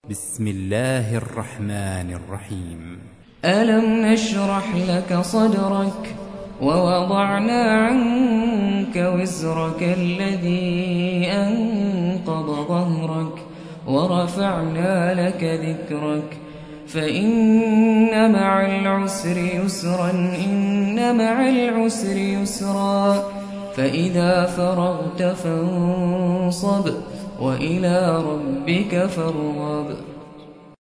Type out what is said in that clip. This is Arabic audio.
بسم الله الرحمن الرحيم. ألم نشرح لك صدرك ووضعنا عنك وزرك الذي أنقض ظهرك ورفعنا لك ذكرك فإن مع العسر يسرا إن مع العسر يسرا فإذا فرغت فانصب وإلى ربك فارغب.